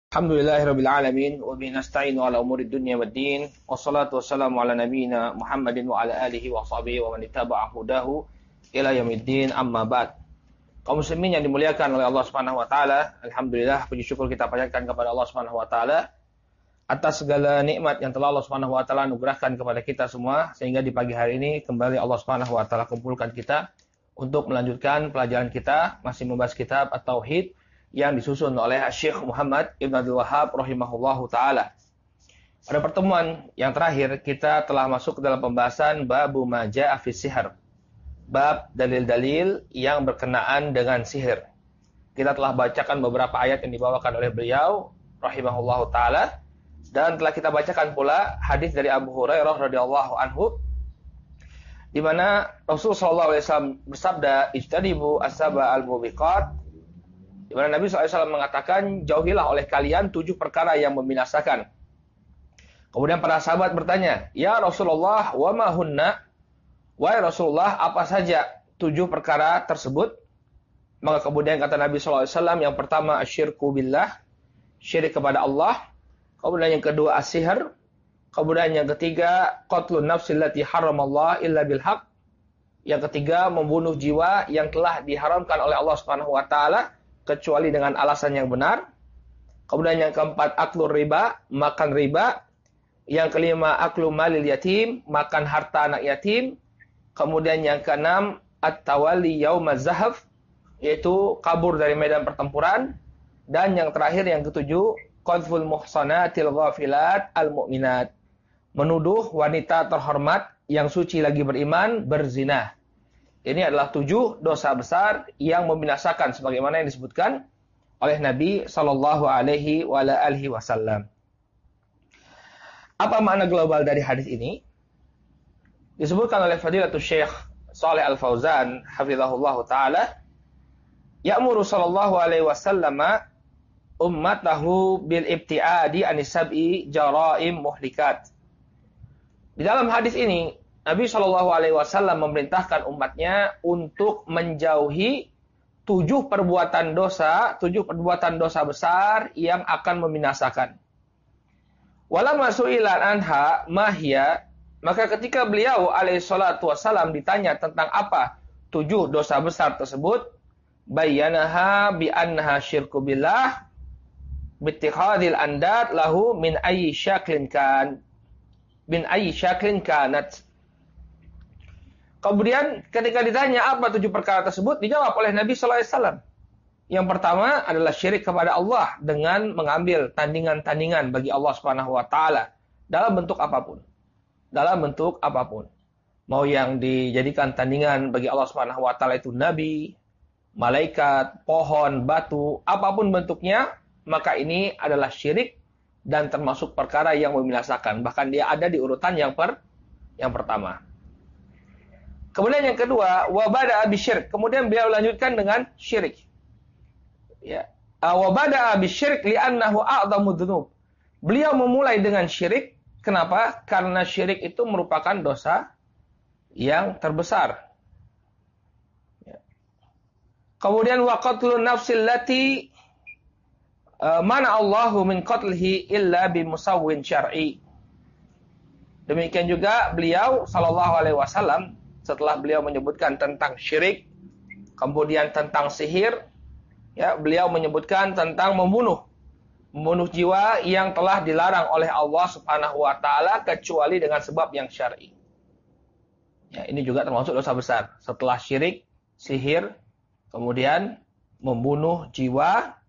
Alhamdulillahirabbil alamin wa bihi nasta'inu ala umurid dunya waddin wassalatu wassalamu ala nabiyyina Muhammadin wa ala alihi wa sahbihi wa man ittaba'a hudahu ila yaumiddin amma ba'd. Kaum muslimin yang dimuliakan oleh Allah Subhanahu wa taala, alhamdulillah puji syukur kita panjatkan kepada Allah Subhanahu wa taala atas segala nikmat yang telah Allah Subhanahu wa taala anugerahkan kepada kita semua sehingga di pagi hari ini kembali Allah Subhanahu wa taala kumpulkan kita untuk melanjutkan pelajaran kita masih membahas kitab At-Tauhid yang disusun oleh Syekh Muhammad Ibn Abdul Wahhab rahimahullahu ta'ala. Pada pertemuan yang terakhir, kita telah masuk ke dalam pembahasan Babu ma ja'a fi sihr. Bab dalil-dalil yang berkenaan dengan sihir. Kita telah bacakan beberapa ayat yang dibawakan oleh beliau rahimahullahu ta'ala. Dan telah kita bacakan pula hadis dari Abu Hurairah radhiyallahu anhu, di mana Rasulullah SAW bersabda, "Ijtanibu as-sab'a al-mubiqat." Di mana Nabi SAW mengatakan, jauhilah oleh kalian 7 perkara yang membinasakan. Kemudian para sahabat bertanya, "Ya Rasulullah, wa ma hunna?" Wahai Rasulullah, apa saja 7 perkara tersebut? Maka kemudian kata Nabi SAW, yang pertama asyirku billah, syirik kepada Allah. Kemudian yang kedua as-sihr. Kemudian yang ketiga qatlun nafsil lati haramallah illa bil haq. Yang ketiga membunuh jiwa yang telah diharamkan oleh Allah Subhanahu wa taala kecuali dengan alasan yang benar. Kemudian yang keempat aklur riba, makan riba. Yang kelima aklu malil yatim, makan harta anak yatim. Kemudian yang keenam at-tawalli yaumaz zahaf, yaitu kabur dari medan pertempuran. Dan yang terakhir yang ketujuh qadful muhsanatil ghafilat al-mu'minat, menuduh wanita terhormat yang suci lagi beriman berzina. Ini adalah 7 dosa besar yang membinasakan sebagaimana yang disebutkan oleh Nabi sallallahu alaihi wasallam. Apa makna global dari hadis ini? Disebutkan oleh Fadilatul Syekh Shalih Al-Fauzan hafizahullahu taala, ya'muru sallallahu alaihi wasallam ummatahu bil ibtiadi anis sab'i jara'im muhlikat. Di dalam hadis ini Nabi Shallallahu Alaihi Wasallam memerintahkan umatnya untuk menjauhi 7 perbuatan dosa besar yang akan membinasakan. Walamma su'ilan anha mahya, maka ketika beliau alaihi salatu wasallam ditanya tentang apa 7 dosa besar tersebut, bayyanaha bi annaha syirku billah bittikhadil andad lahu min ayyi syaklin kanat. Kemudian ketika ditanya apa 7 perkara tersebut, dijawab oleh Nabi sallallahu alaihi wasallam. Yang pertama adalah syirik kepada Allah dengan mengambil tandingan-tandingan bagi Allah Subhanahu wa taala dalam bentuk apapun. Dalam bentuk apapun. Mau yang dijadikan tandingan bagi Allah Subhanahu wa taala itu nabi, malaikat, pohon, batu, apapun bentuknya, maka ini adalah syirik dan termasuk perkara yang membinasakan. Bahkan dia ada di urutan yang pertama. Kemudian yang kedua, wabada abisyirik. Kemudian beliau lanjutkan dengan syirik. Ya, wabada abisyirik li'annahu a'dhamu dzunub. Beliau memulai dengan syirik. Kenapa? Karena syirik itu merupakan dosa yang terbesar. Ya. Kemudian wa qatlun nafsil lati mana Allahu min qatlihi illa bimusawwin syar'i. Demikian juga beliau sallallahu alaihi wasallam setelah beliau menyebutkan tentang syirik, kemudian tentang sihir, ya, beliau menyebutkan tentang membunuh jiwa yang telah dilarang oleh Allah Subhanahu wa taala kecuali dengan sebab yang syar'i. Ya, ini juga termasuk dosa besar. Setelah syirik, sihir, kemudian membunuh jiwa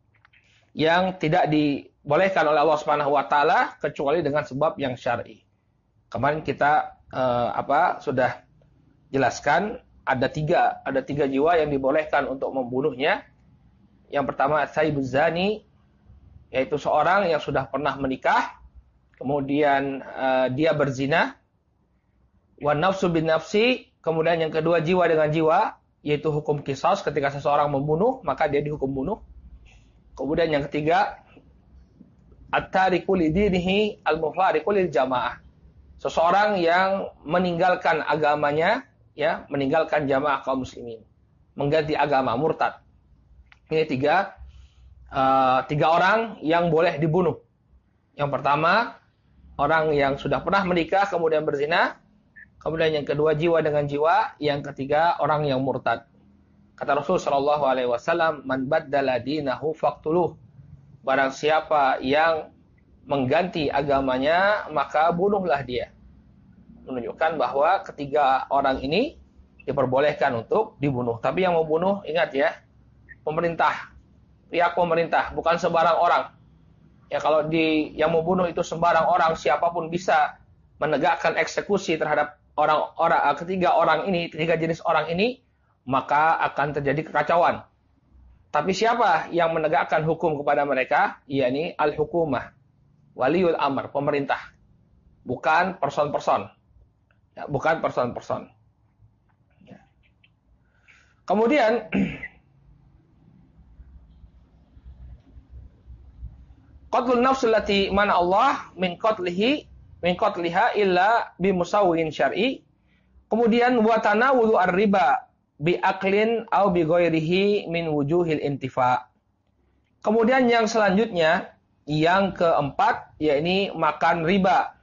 yang tidak dibolehkan oleh Allah Subhanahu wa taala kecuali dengan sebab yang syar'i. Kemarin kita sudah jelaskan ada tiga jiwa yang dibolehkan untuk membunuhnya. Yang pertama saibuz zani, yaitu seorang yang sudah pernah menikah, kemudian dia berzina. Wan nafsu bin nafsi, kemudian yang kedua jiwa dengan jiwa, yaitu hukum qisas, ketika seseorang membunuh maka dia dihukum bunuh. Kemudian yang ketiga at-tariku lidinihi al-mufariqu lil jamaah, seseorang yang meninggalkan agamanya, ya, meninggalkan jamaah kaum muslimin, mengganti agama, murtad. Ini 3 tiga orang yang boleh dibunuh. Yang pertama, orang yang sudah pernah menikah kemudian berzina. Kemudian yang kedua, jiwa dengan jiwa. Yang ketiga, orang yang murtad. Kata Rasul sallallahu alaihi wasallam, "Man baddala dinahu faqtuluh." Barang siapa yang mengganti agamanya, maka bunuhlah dia. Menunjukkan bahwa ketiga orang ini diperbolehkan untuk dibunuh. Tapi yang membunuh, ingat ya, pemerintah. Pihak pemerintah, bukan sembarang orang. Ya, kalau yang membunuh itu sembarang orang, siapapun bisa menegakkan eksekusi terhadap ketiga jenis orang ini, maka akan terjadi kekacauan. Tapi siapa yang menegakkan hukum kepada mereka? Yakni al-hukumah, waliul amr, pemerintah. Bukan person-person. Ya, bukan person-person. Ya. Kemudian qatlun nafs allati mana Allah min qatliha illa bi musawwin syar'i. Kemudian wa tanawulu ar-riba bi aklin au bi ghairihi min wujuhil intifa. Kemudian yang selanjutnya, yang keempat, yakni makan riba.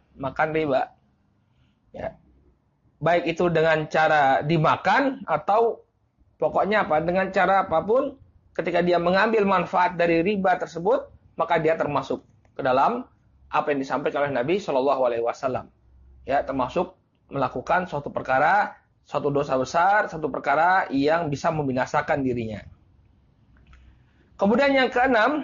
Ya. Baik itu dengan cara dimakan atau pokoknya dengan cara apapun, ketika dia mengambil manfaat dari riba tersebut, maka dia termasuk ke dalam apa yang disampaikan oleh Nabi Shallallahu Alaihi Wasallam. Ya, termasuk melakukan suatu perkara, suatu dosa besar, suatu perkara yang bisa membinasakan dirinya. Kemudian yang keenam,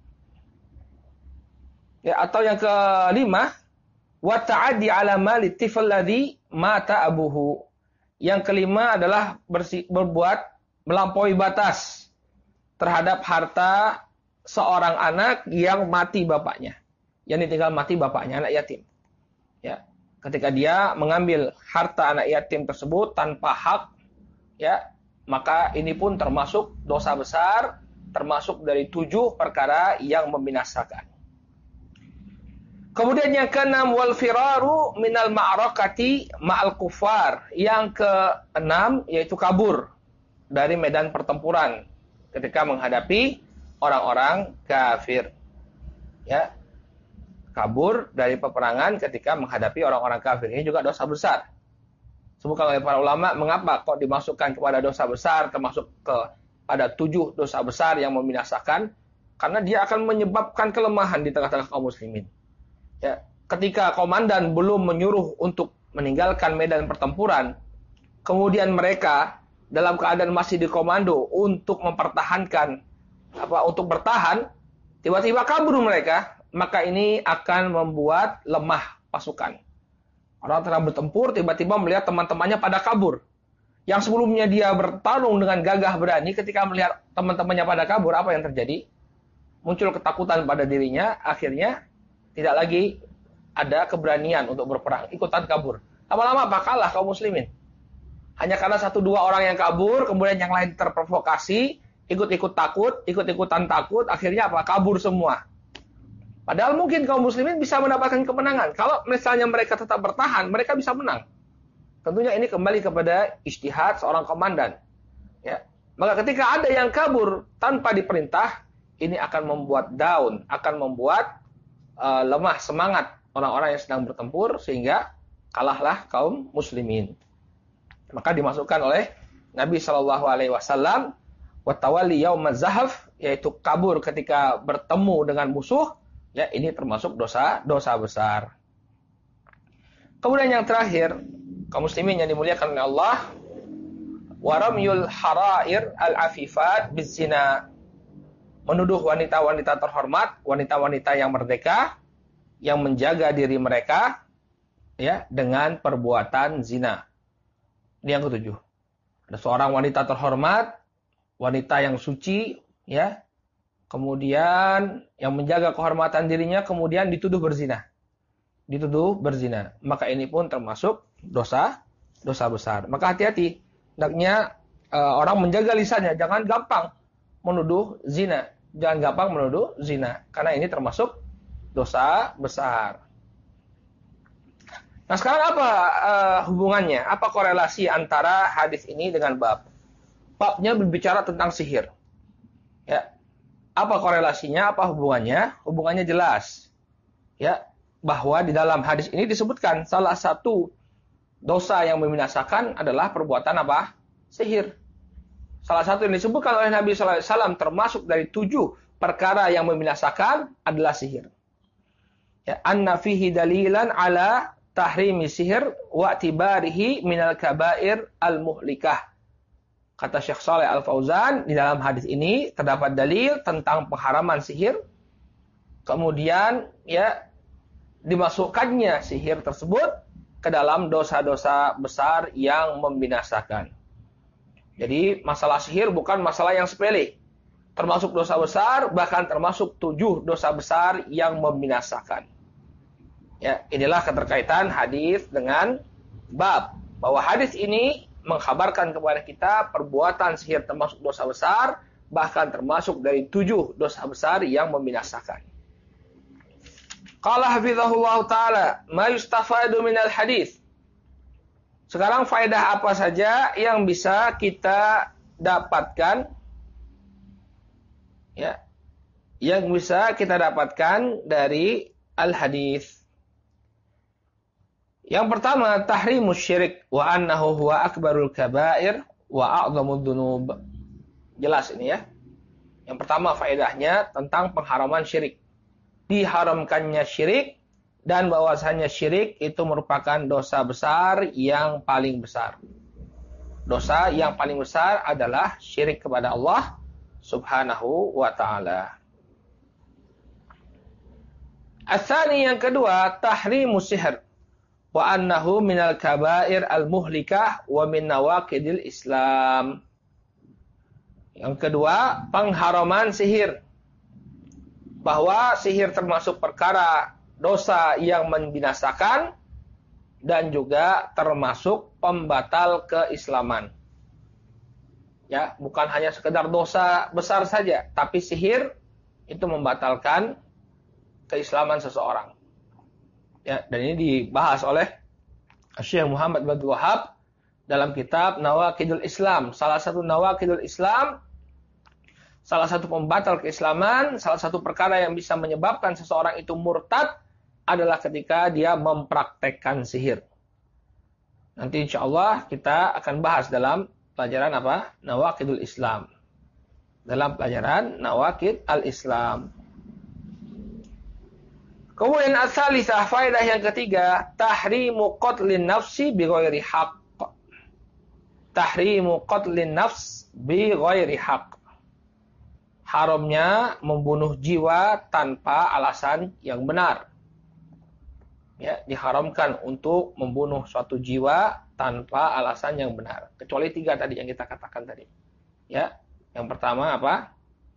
ya, atau yang kelima, wa ta'addi ala mali tifl ladzi mata abuhu. Yang kelima adalah berbuat melampaui batas terhadap harta seorang anak yang mati bapaknya. Yang ditinggal mati bapaknya, anak yatim. Ya, ketika dia mengambil harta anak yatim tersebut tanpa hak, ya, maka ini pun termasuk dosa besar, termasuk dari 7 perkara yang membinasakan. Kemudian yang keenam, wal firaru minal ma'rakati ma'al kufar. Yang keenam yaitu kabur dari medan pertempuran ketika menghadapi orang-orang kafir. Ya. Kabur dari peperangan ketika menghadapi orang-orang kafir. Ini juga dosa besar. Sebutkan oleh para ulama, mengapa kok dimasukkan kepada dosa besar, termasuk pada 7 dosa besar yang membinasakan? Karena dia akan menyebabkan kelemahan di tengah-tengah kaum muslimin. Ya, ketika komandan belum menyuruh untuk meninggalkan medan pertempuran, kemudian mereka dalam keadaan masih dikomando untuk mempertahankan untuk bertahan, tiba-tiba kabur mereka, maka ini akan membuat lemah pasukan. Orang tengah bertempur, tiba-tiba melihat teman-temannya pada kabur. Yang sebelumnya dia bertarung dengan gagah berani, ketika melihat teman-temannya pada kabur, apa yang terjadi? Muncul ketakutan pada dirinya, akhirnya tidak lagi ada keberanian untuk berperang, ikutan kabur. Lama-lama apa? Kalah kaum muslimin. Hanya karena 1-2 orang yang kabur, kemudian yang lain terprovokasi, ikut-ikutan takut, akhirnya apa? Kabur semua. Padahal mungkin kaum muslimin bisa mendapatkan kemenangan. Kalau misalnya mereka tetap bertahan, mereka bisa menang. Tentunya ini kembali kepada ijtihad seorang komandan. Ya. Maka ketika ada yang kabur tanpa diperintah, ini akan membuat down, akan membuat lemah semangat orang-orang yang sedang bertempur, sehingga kalahlah kaum muslimin. Maka dimasukkan oleh Nabi Shallallahu Alaihi Wasallam watawali yaumaz zahaf, yaitu kabur ketika bertemu dengan musuh. Ya, ini termasuk dosa besar. Kemudian yang terakhir, kaum muslimin yang dimuliakan oleh Allah, waramyul harair al-afifat bizina. Menuduh wanita-wanita terhormat, wanita-wanita yang merdeka, yang menjaga diri mereka, ya, dengan perbuatan zina. Ini yang ke-7. Ada seorang wanita terhormat, wanita yang suci, ya, kemudian yang menjaga kehormatan dirinya, kemudian dituduh berzina. Maka ini pun termasuk dosa besar. Maka hati-hati, hendaknya orang menjaga lisannya, jangan gampang menuduh zina. Karena ini termasuk dosa besar. Nah, sekarang apa hubungannya? Apa korelasi antara hadis ini dengan bab? Babnya berbicara tentang sihir. Ya. Apa korelasinya? Apa hubungannya? Hubungannya jelas. Ya, bahwa di dalam hadis ini disebutkan salah satu dosa yang membinasakan adalah perbuatan apa? Sihir. Salah satu yang disebutkan oleh Nabi sallallahu alaihi wasallam termasuk dari 7 perkara yang membinasakan adalah sihir. Ya, anna fihi dalilan ala tahrimi sihir wa tibarihi minal kabair al-muhlikah. Kata Syekh Shalih Al-Fauzan, di dalam hadis ini terdapat dalil tentang pengharaman sihir. Kemudian ya dimasukkannya sihir tersebut ke dalam dosa-dosa besar yang membinasakan. Jadi masalah sihir bukan masalah yang sepele. Termasuk dosa besar, bahkan termasuk 7 dosa besar yang membinasakan. Ya, inilah keterkaitan hadis dengan bab. Bahwa hadis ini mengkhabarkan kepada kita perbuatan sihir termasuk dosa besar, bahkan termasuk dari 7 dosa besar yang membinasakan. Qala hafizahullah ta'ala, ma yustafadu minal hadis. Sekarang faedah apa saja yang bisa kita dapatkan? Ya, yang bisa kita dapatkan dari al-hadis. Yang pertama, tahrimus syirik wa annahu huwa akbarul kabair wa a'zamud dzunub. Jelas ini ya. Yang pertama faedahnya tentang pengharaman syirik. Diharamkannya syirik dan bahwasanya syirik itu merupakan dosa besar yang paling besar. Dosa yang paling besar adalah syirik kepada Allah Subhanahu wa taala. Asani yang kedua, tahrimus sihr. Wa annahu minal kabair al-muhlikah wa min nawaqidil Islam. Yang kedua, pengharaman sihir. Bahwa sihir termasuk perkara dosa yang membinasakan dan juga termasuk pembatal keislaman. Ya, bukan hanya sekedar dosa besar saja, tapi sihir itu membatalkan keislaman seseorang. Ya, dan ini dibahas oleh Syekh Muhammad bin Abdul Wahhab dalam kitab Nawaqidul Islam. Salah satu Nawaqidul Islam, salah satu pembatal keislaman, salah satu perkara yang bisa menyebabkan seseorang itu murtad adalah ketika dia mempraktekkan sihir. Nanti insya Allah kita akan bahas dalam pelajaran apa? Nawaqidul Islam. Dalam pelajaran Nawaqid al-Islam. Kemudian as-salisah, faedah yang ketiga, tahrimu qatlin nafsi bi ghairi haqq. Tahrimu qatlin nafs bi ghairi haqq. Haramnya membunuh jiwa tanpa alasan yang benar. Ya, diharamkan untuk membunuh suatu jiwa tanpa alasan yang benar. Kecuali 3 tadi yang kita katakan tadi. Ya, yang pertama apa?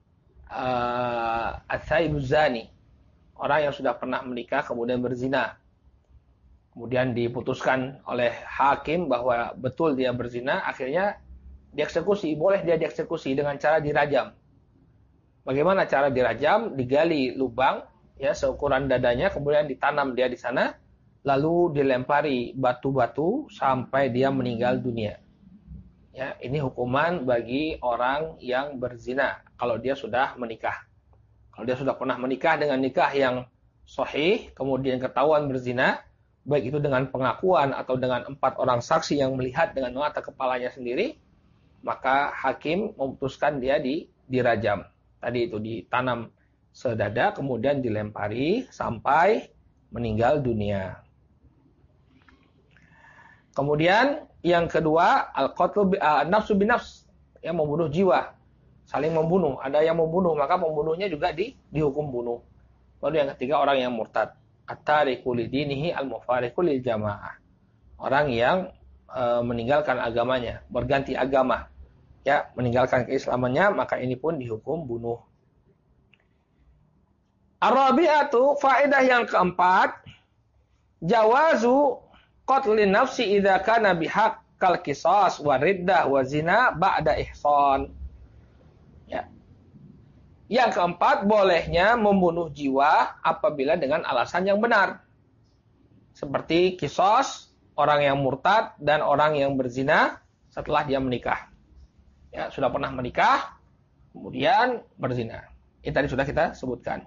As-saibuz zani. Orang yang sudah pernah menikah kemudian berzina. Kemudian diputuskan oleh hakim bahwa betul dia berzina, akhirnya dieksekusi. Boleh dia dieksekusi dengan cara dirajam. Bagaimana cara dirajam? Digali lubang ya seukuran dadanya, kemudian ditanam dia di sana, lalu dilempari batu-batu sampai dia meninggal dunia. Ya, ini hukuman bagi orang yang berzina kalau dia sudah menikah. Kalau dia sudah pernah menikah dengan nikah yang sahih, kemudian ketahuan berzina, baik itu dengan pengakuan atau dengan 4 orang saksi yang melihat dengan mata kepalanya sendiri, maka hakim memutuskan dia dirajam. Tadi itu ditanam sedada, kemudian dilempari sampai meninggal dunia. Kemudian yang kedua, al-qatlu nafsu binafs, yang membunuh jiwa. Saling membunuh, ada yang membunuh, maka pembunuhnya juga dihukum bunuh. Lalu yang ketiga, orang yang murtad. At-tariku lidinihi al-mufariqu lil jamaah. Orang yang meninggalkan agamanya, berganti agama. Ya, meninggalkan keislamannya, maka ini pun dihukum bunuh. Ar-rabi'atu, faedah yang keempat, jawazu qatlin nafsi idza kana bihaq kal qisas wa riddah wa zina ba'da ihsan. Ya. Yang keempat, bolehnya membunuh jiwa apabila dengan alasan yang benar. Seperti qisas, orang yang murtad dan orang yang berzina setelah dia menikah. Ya, sudah pernah menikah, kemudian berzina. Ini tadi sudah kita sebutkan.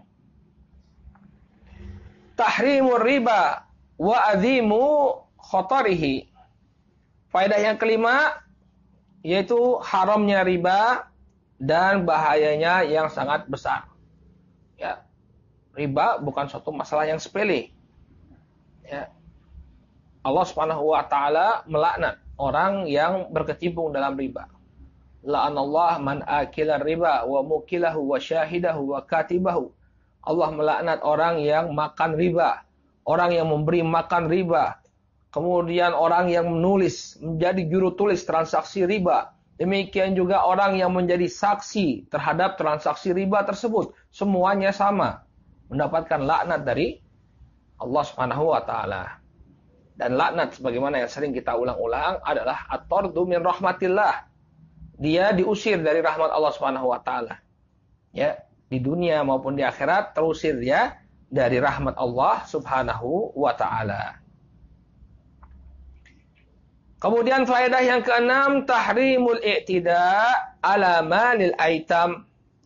Tahrimur riba wa azimu khatarihi. Faedah yang kelima yaitu haramnya riba dan bahayanya yang sangat besar. Ya. Riba bukan suatu masalah yang sepele. Ya. Allah Subhanahu wa taala melaknat orang yang berkecimpung dalam riba. La'anallah man akila riba wa mukilahu wa syahidahu wa katibahu. Allah melaknat orang yang makan riba, orang yang memberi makan riba, kemudian orang yang menulis, menjadi juru tulis transaksi riba. Demikian juga orang yang menjadi saksi terhadap transaksi riba tersebut. Semuanya sama, mendapatkan laknat dari Allah Subhanahu wa taala. Dan laknat sebagaimana yang sering kita ulang-ulang adalah at-tardu min rahmatillah. Dia diusir dari rahmat Allah Subhanahu wa taala. Ya, di dunia maupun di akhirat terusir dia dari rahmat Allah Subhanahu wa taala. Kemudian faedah yang keenam, tahrimul i'tida ala malil aitam.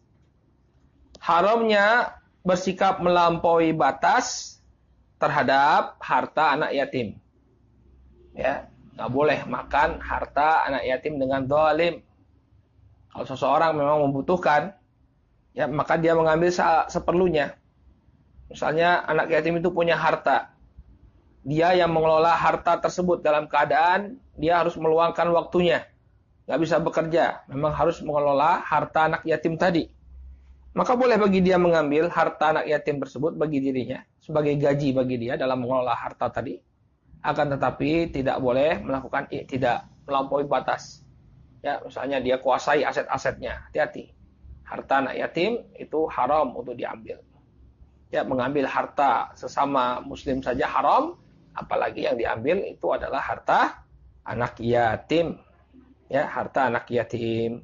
Haramnya bersikap melampaui batas terhadap harta anak yatim. Ya, nggak boleh makan harta anak yatim dengan zalim. Kalau seseorang memang membutuhkan, ya maka dia mengambil seperlunya. Misalnya anak yatim itu punya harta. Dia yang mengelola harta tersebut dalam keadaan dia harus meluangkan waktunya. Nggak bisa bekerja. Memang harus mengelola harta anak yatim tadi. Maka boleh bagi dia mengambil harta anak yatim tersebut bagi dirinya. Sebagai gaji bagi dia dalam mengelola harta tadi. Akan tetapi tidak boleh melakukan tidak melampaui batas. Ya, misalnya dia kuasai aset-asetnya. Hati-hati. Harta anak yatim itu haram untuk diambil. Ya, mengambil harta sesama muslim saja haram. Apalagi yang diambil itu adalah harta anak yatim. Ya, harta anak yatim.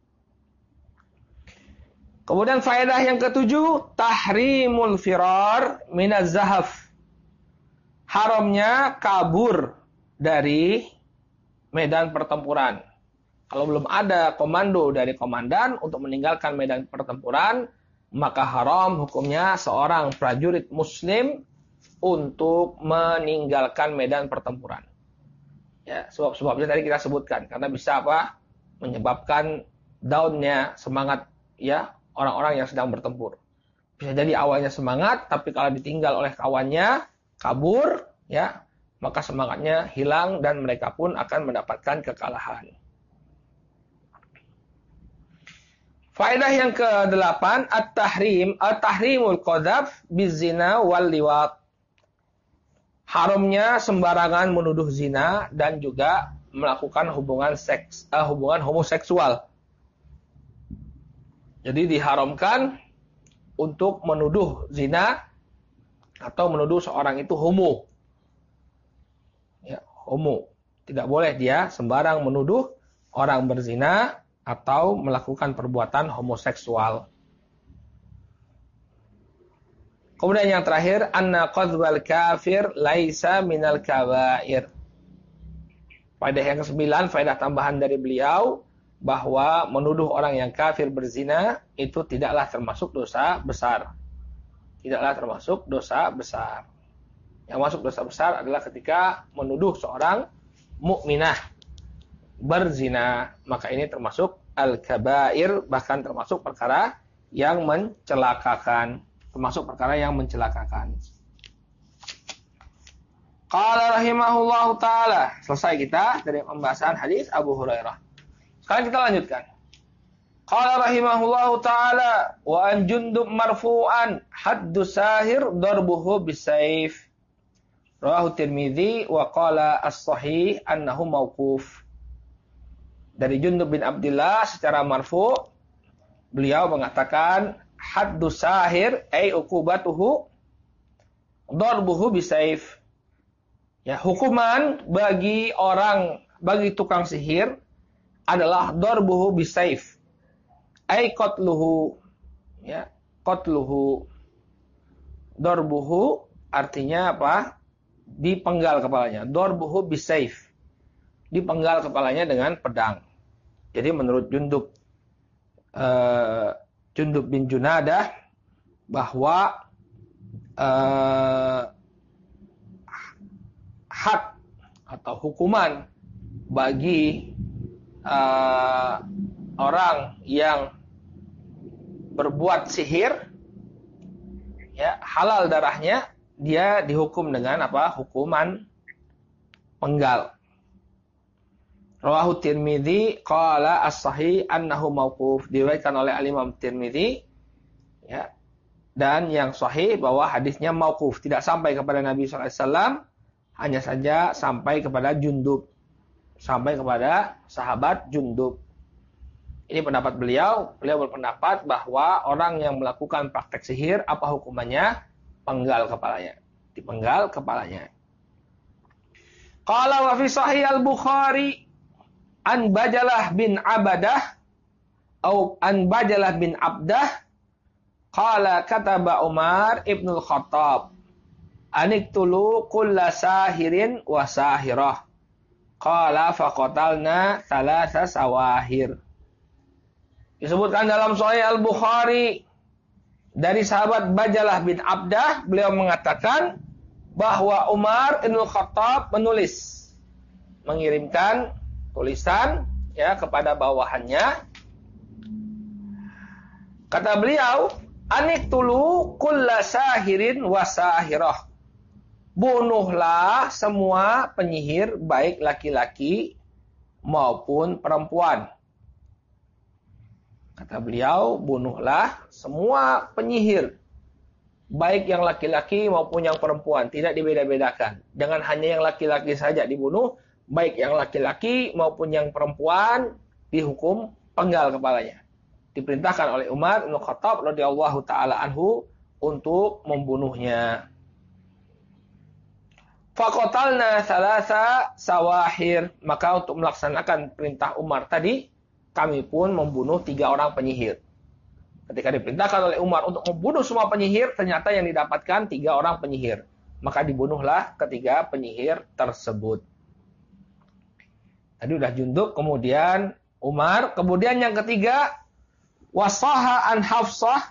Kemudian faedah yang ketujuh, tahrimul firar minaz zahaf. Haramnya kabur dari medan pertempuran. Kalau belum ada komando dari komandan untuk meninggalkan medan pertempuran, maka haram hukumnya seorang prajurit muslim untuk meninggalkan medan pertempuran. Ya, sebab-sebabnya tadi kita sebutkan karena bisa apa? Menyebabkan down-nya semangat ya orang-orang yang sedang bertempur. Bisa jadi awalnya semangat, tapi kalau ditinggal oleh kawannya, kabur, ya, maka semangatnya hilang dan mereka pun akan mendapatkan kekalahan. Faedah yang ke-8, at-tahrimul qadzaf bizina wal liwat. Haramnya sembarangan menuduh zina dan juga melakukan hubungan homoseksual. Jadi diharamkan untuk menuduh zina atau menuduh seorang itu homo. Ya, homo. Tidak boleh dia sembarang menuduh orang berzina atau melakukan perbuatan homoseksual. Kemudian yang terakhir, anna qadzwal kafir laisa minal kabair. Faedah yang ke-9, faedah tambahan dari beliau, bahwa menuduh orang yang kafir berzina itu tidaklah termasuk dosa besar. Tidaklah termasuk dosa besar. Yang masuk dosa besar adalah ketika menuduh seorang mukminah berzina. Maka ini termasuk al-kabair, bahkan termasuk perkara yang mencelakakan. Termasuk perkara yang mencelakakan. Qala rahimahullahu ta'ala. Selesai kita dari pembahasan hadis Abu Hurairah. Sekarang kita lanjutkan. Qala rahimahullahu ta'ala. Wa an Jundub marfu'an haddu sahir darbuhu bisayf. Rawahu Tirmidzi wa qala as-sahih annahu mauquf. Dari Jundub bin Abdullah secara marfu' beliau mengatakan haddu sahir ay uqubatuhu darbuhu bisayf. Ya, hukuman bagi tukang sihir adalah darbuhu bisayf. Ay qatluhu. Ya, qatluhu. Darbuhu artinya apa? Dipenggal kepalanya. Darbuhu bisayf. Dipenggal kepalanya dengan pedang. Jadi menurut Jundub Jundub bin Junadah bahwa had atau hukuman bagi orang yang berbuat sihir, ya, halal darahnya, dia dihukum dengan apa? Hukuman penggal. Rawahu Tirmidzi qala as-sahih annahu mauquf, diriwayatkan oleh Al-Imam Tirmidzi, ya, dan yang sahih bahwa hadisnya mauquf, tidak sampai kepada Nabi sallallahu alaihi wasallam, hanya saja sampai kepada Jundub, sampai kepada sahabat Jundub. Ini pendapat beliau. Beliau berpendapat bahwa orang yang melakukan praktek sihir, apa hukumannya? Penggal kepalanya. Dipenggal kepalanya. Qala wa fi sahih al-Bukhari an Bajalah bin Abadah atau an Bajalah bin Abdah qala kataba Umar ibn al-Khattab aniktulu kulla sahirin wa sahirah qala faqatalna thalatha sawahir. Disebutkan dalam Sahih Al-Bukhari dari sahabat Bajalah bin Abdah, beliau mengatakan bahwa Umar bin Khattab menulis, mengirimkan tulisan, ya, kepada bawahannya. Kata beliau, aniktulu kulla sahirin wa sahirah. Bunuhlah semua penyihir, baik laki-laki maupun perempuan. Kata beliau, bunuhlah semua penyihir, baik yang laki-laki maupun yang perempuan, tidak dibeda-bedakan. Dengan hanya yang laki-laki saja dibunuh, baik yang laki-laki maupun yang perempuan dihukum penggal kepalanya. Diperintahkan oleh Umar bin Khattab radhiyallahu taala anhu untuk membunuhnya. Faqatalna thalatha sawahir, maka untuk melaksanakan perintah Umar tadi, kami pun membunuh 3 orang penyihir. Ketika diperintahkan oleh Umar untuk membunuh semua penyihir, ternyata yang didapatkan 3 orang penyihir. Maka dibunuhlah ketiga penyihir tersebut. Tadi udah Jundub, kemudian Umar, kemudian yang ketiga, wasaha an Hafsah,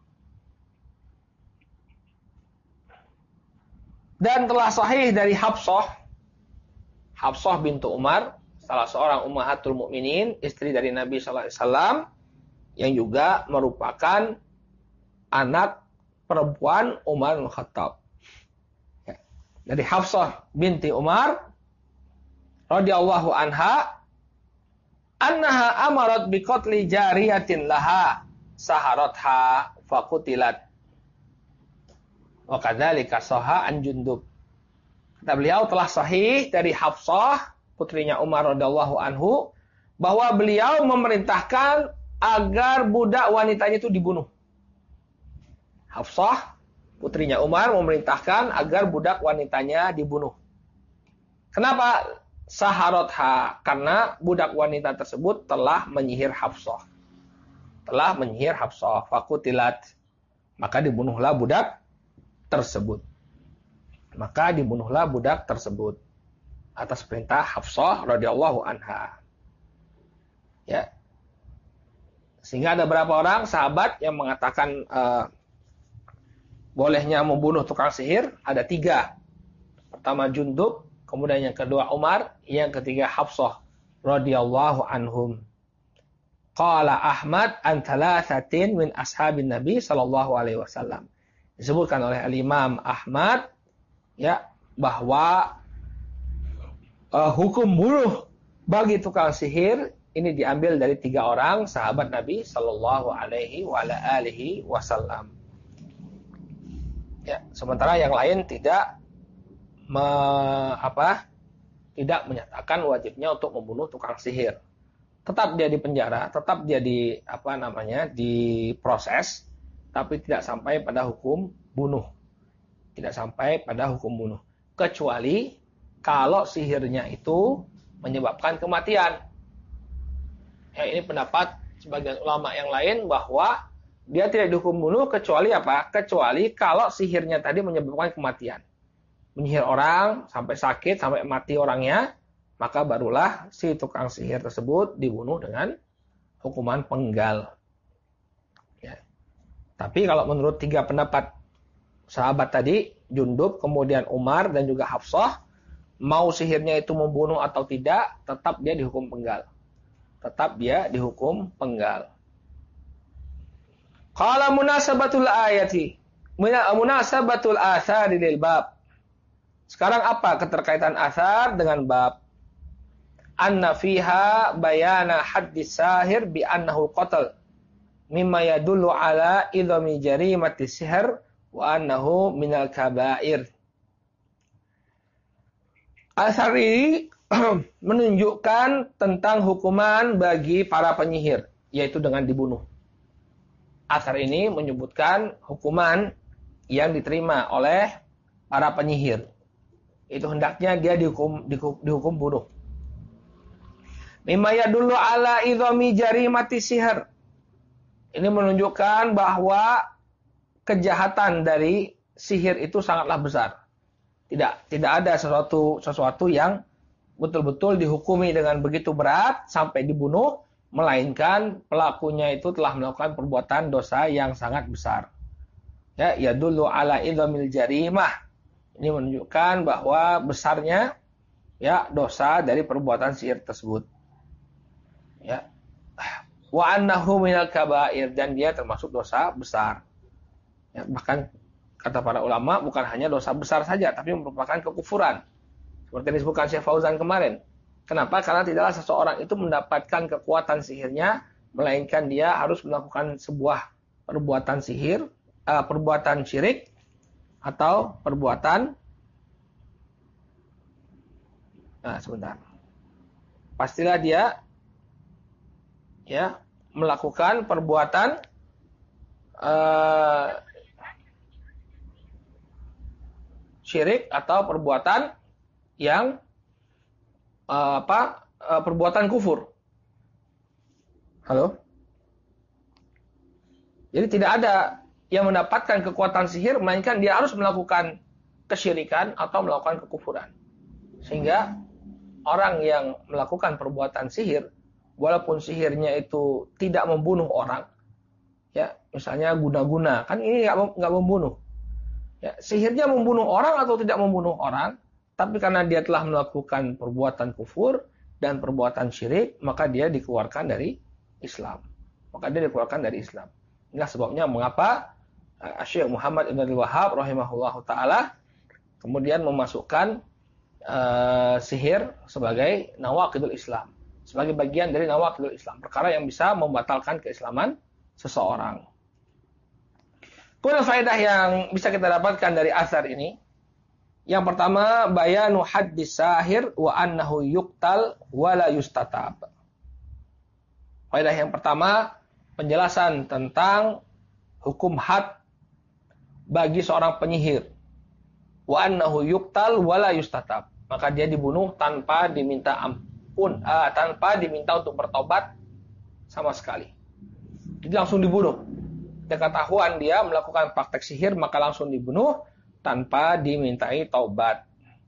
dan telah sahih dari Hafsah bintu Umar, salah seorang ummahatul mukminin, istri dari Nabi sallallahu alaihi wasallam, yang juga merupakan anak perempuan Umar bin Khattab. Ya. Dari Hafsah binti Umar radhiyallahu anha, annaha amarat biqatli jariyatin laha saharatha faqutilat. Wa kadzalika sahha an Jundub. Kata beliau, telah sahih dari Hafsah putrinya Umar radhiyallahu anhu bahwa beliau memerintahkan agar budak wanitanya itu dibunuh. Hafsah putrinya Umar memerintahkan agar budak wanitanya dibunuh. Kenapa saharatha? Karena budak wanita tersebut telah menyihir Hafsah. Faqutilat. Maka dibunuhlah budak tersebut. Atas perintah Hafsah radhiyallahu anha. Ya. Sehingga ada beberapa orang sahabat yang mengatakan bolehnya membunuh tukang sihir, ada 3. Pertama Jundub, kemudian yang kedua Umar, yang ketiga Hafsah radhiyallahu anhum. Qala Ahmad an thalathatin min ashabin Nabi sallallahu alaihi wasallam. Disebutkan oleh Al-Imam Ahmad, ya, bahwa hukum bunuh bagi tukang sihir ini diambil dari 3 orang sahabat Nabi sallallahu alaihi wasallam. Ya, sementara yang lain tidak menyatakan wajibnya untuk membunuh tukang sihir. Tetap dia di penjara, tetap dia diproses, tapi tidak sampai pada hukum bunuh. Kecuali kalau sihirnya itu menyebabkan kematian. Ya, ini pendapat sebagian ulama yang lain bahwa dia tidak dihukum bunuh kecuali apa? Kecuali kalau sihirnya tadi menyebabkan kematian. Menyihir orang sampai sakit, sampai mati orangnya, maka barulah si tukang sihir tersebut dibunuh dengan hukuman penggal. Ya. Tapi kalau menurut 3 pendapat sahabat tadi, Jundub, kemudian Umar, dan juga Hafsah, mau sihirnya itu membunuh atau tidak, tetap dia dihukum penggal. Tetap dia dihukum penggal. Qala munasabatul ayati, munasabatul athari lil bab. Sekarang apa keterkaitan asar dengan bab? Anna fiha bayana haddis sahir bi annahu qatl mimma yadullu ala idhami jarimati sihr wa annahu minal kabair. Asar ini menunjukkan tentang hukuman bagi para penyihir, yaitu dengan dibunuh. Asar ini menyebutkan hukuman yang diterima oleh para penyihir. Itu hendaknya dia dihukum bunuh. Mimma yadullu ala idhami jarimati sihr. Ini menunjukkan bahwa kejahatan dari sihir itu sangatlah besar. Tidak ada sesuatu yang betul-betul dihukumi dengan begitu berat sampai dibunuh, melainkan pelakunya itu telah melakukan perbuatan dosa yang sangat besar. Ya, yadullu ala idhamil jarimah. Ini menunjukkan bahwa besarnya ya dosa dari perbuatan sihir tersebut. Ya. Wa annahu minal kabair, dan dia termasuk dosa besar. Ya, bahkan kata para ulama bukan hanya dosa besar saja, tapi merupakan kekufuran. Seperti disebutkan Syekh Fauzan kemarin. Kenapa? Karena tidaklah seseorang itu mendapatkan kekuatan sihirnya, melainkan dia harus melakukan sebuah perbuatan sihir, perbuatan syirik, atau perbuatan, sebentar. Pastilah dia ya melakukan perbuatan syirik atau perbuatan yang perbuatan kufur. Halo? Jadi tidak ada yang mendapatkan kekuatan sihir, melainkan dia harus melakukan kesyirikan atau melakukan kekufuran. Sehingga orang yang melakukan perbuatan sihir, walaupun sihirnya itu tidak membunuh orang, ya misalnya guna-guna, kan ini nggak membunuh. Ya, sihirnya membunuh orang atau tidak membunuh orang, tapi karena dia telah melakukan perbuatan kufur dan perbuatan syirik, maka dia dikeluarkan dari Islam. Inilah sebabnya mengapa Syekh Muhammad Ibn Abdul Wahhab rahimahullahu taala kemudian memasukkan sihir sebagai nawaqidul Islam, sebagai bagian dari nawaqidul Islam, perkara yang bisa membatalkan keislaman seseorang. Kemudian faedah yang bisa kita dapatkan dari asar ini, yang pertama, bayanu haddis sahir wa annahu yuqtal wa la yustatab. Faedah yang pertama, penjelasan tentang hukum had bagi seorang penyihir. Wa annahu yuqtal wa la yustatab. Maka dia dibunuh tanpa diminta ampun, tanpa diminta untuk bertobat sama sekali. Jadi langsung dibunuh. Ketika ketahuan dia melakukan praktek sihir, maka langsung dibunuh tanpa dimintai taubat.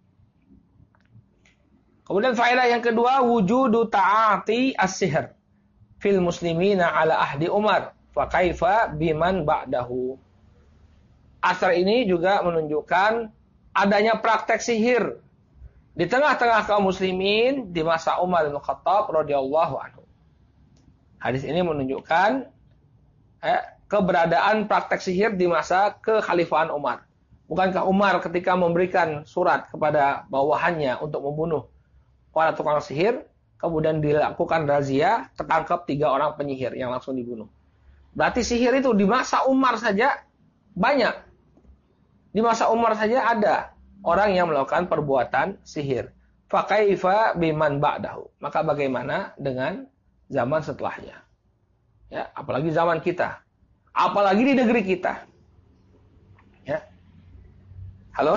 Kemudian faedah yang kedua, wujudu ta'ati as-sihr fil muslimina ala ahdi Umar, fa kaifa biman ba'dahu. Asar ini juga menunjukkan adanya praktek sihir di tengah-tengah kaum muslimin di masa Umar bin Khattab radhiyallahu anhu. Hadis ini menunjukkan keberadaan praktek sihir di masa kekhalifahan Umar. Bukankah Umar ketika memberikan surat kepada bawahannya untuk membunuh para tukang sihir, kemudian dilakukan razia, tertangkap 3 orang penyihir yang langsung dibunuh. Berarti sihir itu di masa Umar saja banyak. Di masa Umar saja ada orang yang melakukan perbuatan sihir. Fakaifa biman ba'dahu. Maka bagaimana dengan zaman setelahnya? Ya, apalagi zaman kita. Apalagi di negeri kita. Ya. Halo?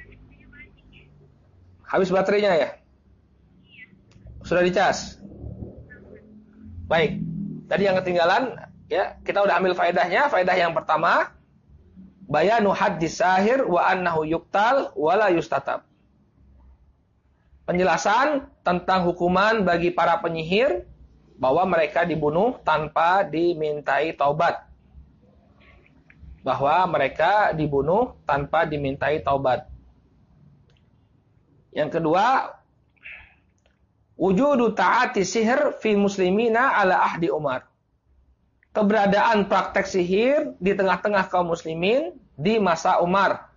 Habis baterainya ya? Sudah dicas? Baik. Tadi yang ketinggalan, ya, kita udah ambil faedahnya. Faedah yang pertama, bayanu haddis sahir wa annahu yuqtal wa la yustatab. Penjelasan tentang hukuman bagi para penyihir bahwa mereka dibunuh tanpa dimintai taubat. bahwa mereka dibunuh tanpa dimintai taubat. Yang kedua, wujudu ta'ati sihir fi muslimina ala ahdi Umar. Keberadaan praktek sihir di tengah-tengah kaum muslimin di masa Umar.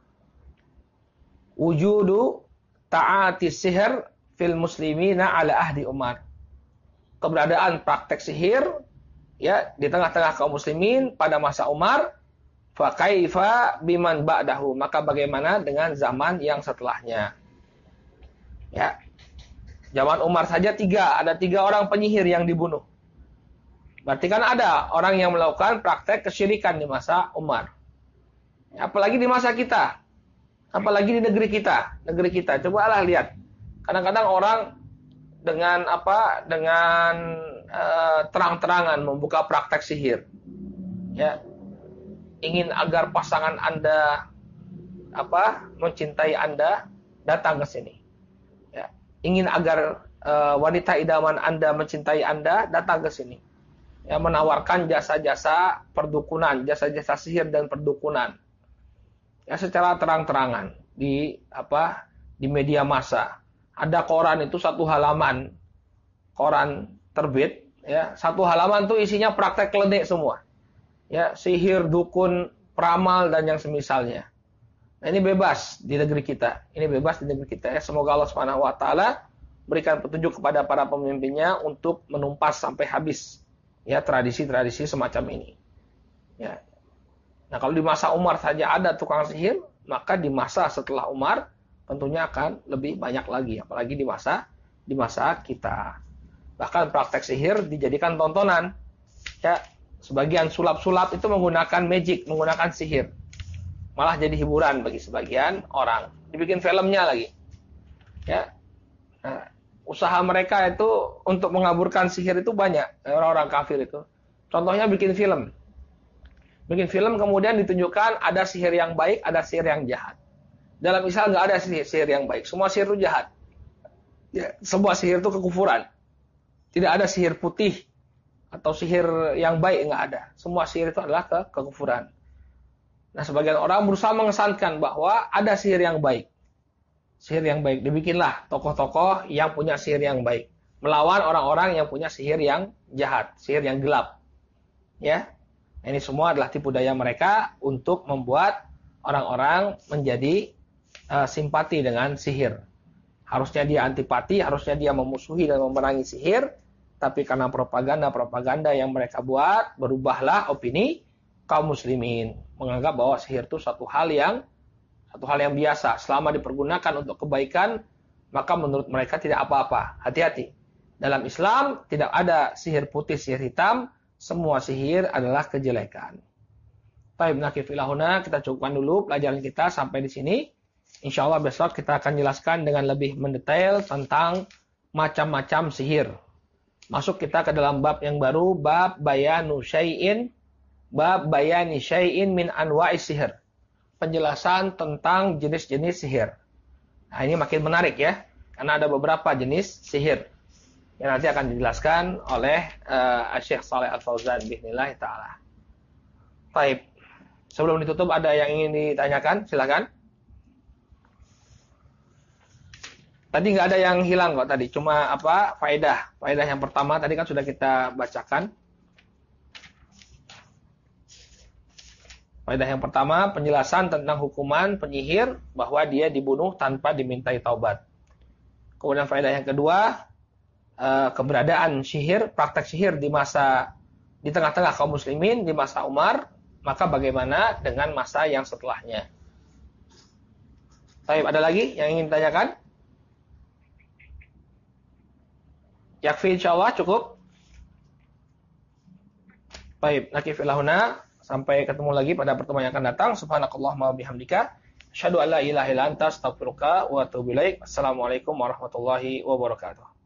Wujudu ta'ati sihir fil muslimina ala ahdi Umar. Keberadaan praktek sihir ya di tengah-tengah kaum muslimin pada masa Umar. Fa kaifa biman ba'dahu, maka bagaimana dengan zaman yang setelahnya? Ya. Zaman Umar saja ada tiga orang penyihir yang dibunuh. Berarti kan ada orang yang melakukan praktek kesyirikan di masa Umar. Ya, apalagi di masa kita. Apalagi di negeri kita. Negeri kita. Cobalah lihat. Kadang-kadang orang dengan terang-terangan membuka praktek sihir. Ya. Ingin agar pasangan Anda mencintai Anda, datang ke sini. Ya. Ingin agar wanita idaman Anda mencintai Anda, datang ke sini. Ya, menawarkan jasa-jasa perdukunan, jasa-jasa sihir dan perdukunan. Ya, secara terang-terangan di media massa. Ada koran itu satu halaman, koran terbit, ya, satu halaman tuh isinya praktek klenik semua. Ya, sihir, dukun, peramal dan yang semisalnya. Nah, ini bebas di negeri kita. Ini bebas di negeri kita. Ya, semoga Allah Subhanahu wa taala berikan petunjuk kepada para pemimpinnya untuk menumpas sampai habis ya tradisi-tradisi semacam ini. Ya. Nah, kalau di masa Umar saja ada tukang sihir, maka di masa setelah Umar tentunya akan lebih banyak lagi, apalagi di masa kita. Bahkan praktek sihir dijadikan tontonan. Ya, sebagian sulap-sulap itu menggunakan magic, menggunakan sihir. Malah jadi hiburan bagi sebagian orang. Dibikin filmnya lagi. Ya. Nah, usaha mereka itu untuk mengaburkan sihir itu banyak. Orang-orang kafir itu. Contohnya bikin film. Bikin film kemudian ditunjukkan ada sihir yang baik, ada sihir yang jahat. Dalam Islam nggak ada sihir yang baik. Semua sihir itu jahat. Ya, semua sihir itu kekufuran. Tidak ada sihir putih atau sihir yang baik, nggak ada. Semua sihir itu adalah kekufuran. Nah, sebagian orang berusaha mengesankan bahwa ada sihir yang baik. Sihir yang baik. Dibikinlah tokoh-tokoh yang punya sihir yang baik. Melawan orang-orang yang punya sihir yang jahat. Sihir yang gelap. Ya. Ini semua adalah tipu daya mereka untuk membuat orang-orang menjadi simpati dengan sihir. Harusnya dia antipati, harusnya dia memusuhi dan memerangi sihir. Tapi karena propaganda yang mereka buat, berubahlah opini kaum muslimin. Menganggap bahwa sihir itu satu hal yang biasa. Selama dipergunakan untuk kebaikan, maka menurut mereka tidak apa-apa. Hati-hati. Dalam Islam tidak ada sihir putih, sihir hitam. Semua sihir adalah kejelekan. Baik, nakifilahuna, kita cukupkan dulu pelajaran kita sampai di sini. Insya Allah besok kita akan jelaskan dengan lebih mendetail tentang macam-macam sihir. Masuk kita ke dalam bab yang baru, bab bayani syai'in min anwa'is sihir. Penjelasan tentang jenis-jenis sihir. Nah, ini makin menarik ya, karena ada beberapa jenis sihir yang nanti akan dijelaskan oleh Syekh Shalih Al-Fauzan bismillah taala. Baik. Sebelum ditutup ada yang ingin ditanyakan? Silakan. Tadi nggak ada yang hilang kok tadi, cuma faedah. Faedah yang pertama tadi kan sudah kita bacakan. Faedah yang pertama, penjelasan tentang hukuman penyihir bahwa dia dibunuh tanpa dimintai taubat. Kemudian faedah yang kedua, keberadaan sihir, praktek sihir di tengah-tengah kaum muslimin di masa Umar, maka bagaimana dengan masa yang setelahnya. Baik, ada lagi yang ingin ditanyakan? Yakfi insyaallah cukup. Baik, nakifilahuna. Sampai ketemu lagi pada pertemuan yang akan datang. Subhanakallahumma wa bihamdika. Asyhadu an la ilaha illa anta astaghfiruka wa atubu ilaik. Assalamualaikum warahmatullahi wabarakatuh.